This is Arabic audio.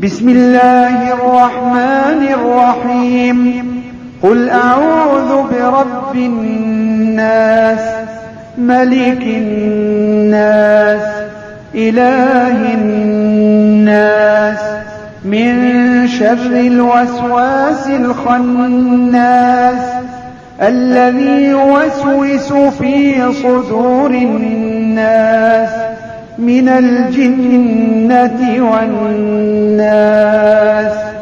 بسم الله الرحمن الرحيم. قل أعوذ برب الناس ملك الناس إله الناس من شر الوسواس الخناس الذي يوسوس في صدور الناس من الجنة والناس.